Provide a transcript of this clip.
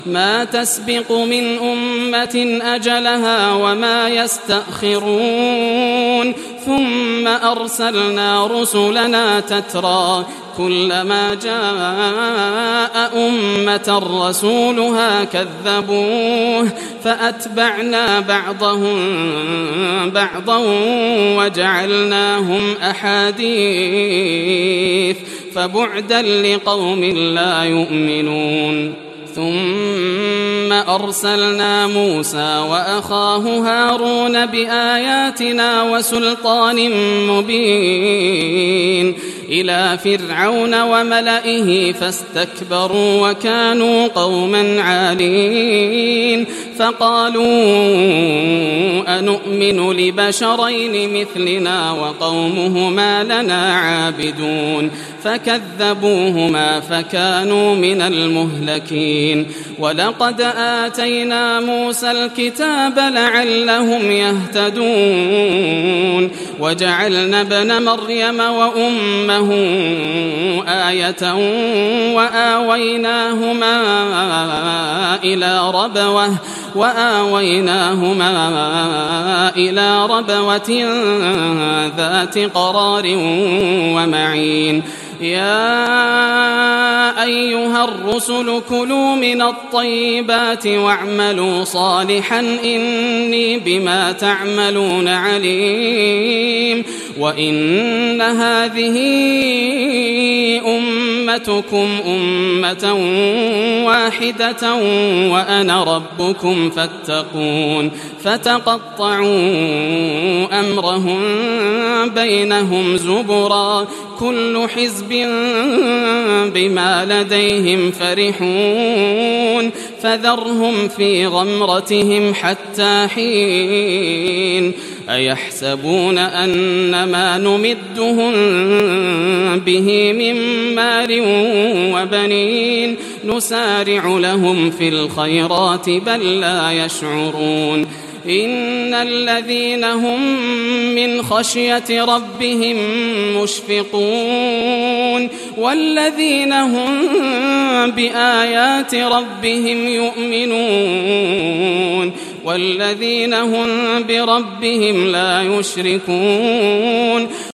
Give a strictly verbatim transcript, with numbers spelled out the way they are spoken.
ما تسبق من أمة أجلها وما يستأخرون ثم أرسلنا رسلنا تترى كلما جاء أمة رسولها كذبوه فأتبعنا بعضهم بعضا وجعلناهم أحاديث فبعدا لقوم لا يؤمنون ثم أرسلنا موسى وأخاه هارون بآياتنا وسلطان مبين إلى فرعون وملئه فاستكبروا وكانوا قوما عالين فقالوا أنؤمن لبشرين مثلنا وقومهما لنا عابدون فكذبوهما فكانوا من المهلكين ولقد آتينا موسى الكتاب لعلهم يهتدون وجعلنا ابن مريم وأمه آية وآويناهما إلى ربوة وآويناهما إلى ربوة ذات قرار ومعين يا أيها الرسل كلوا من الطيبات واعملوا صالحا إني بما تعملون عليم وإن هذه أمتكم أمة واحدة وأنا ربكم فاتقون فتقطعوا أمرهم بينهم زبرا كل حزب بما لديهم فرحون فذرهم في غمرتهم حتى حين أيحسبون أن ما نمدهم به من مال وبنين نسارع لهم في الخيرات بل لا يشعرون إن الذين هم من خشية ربهم مشفقون والذين هم بآيات ربهم يؤمنون والذين هم بربهم لا يشركون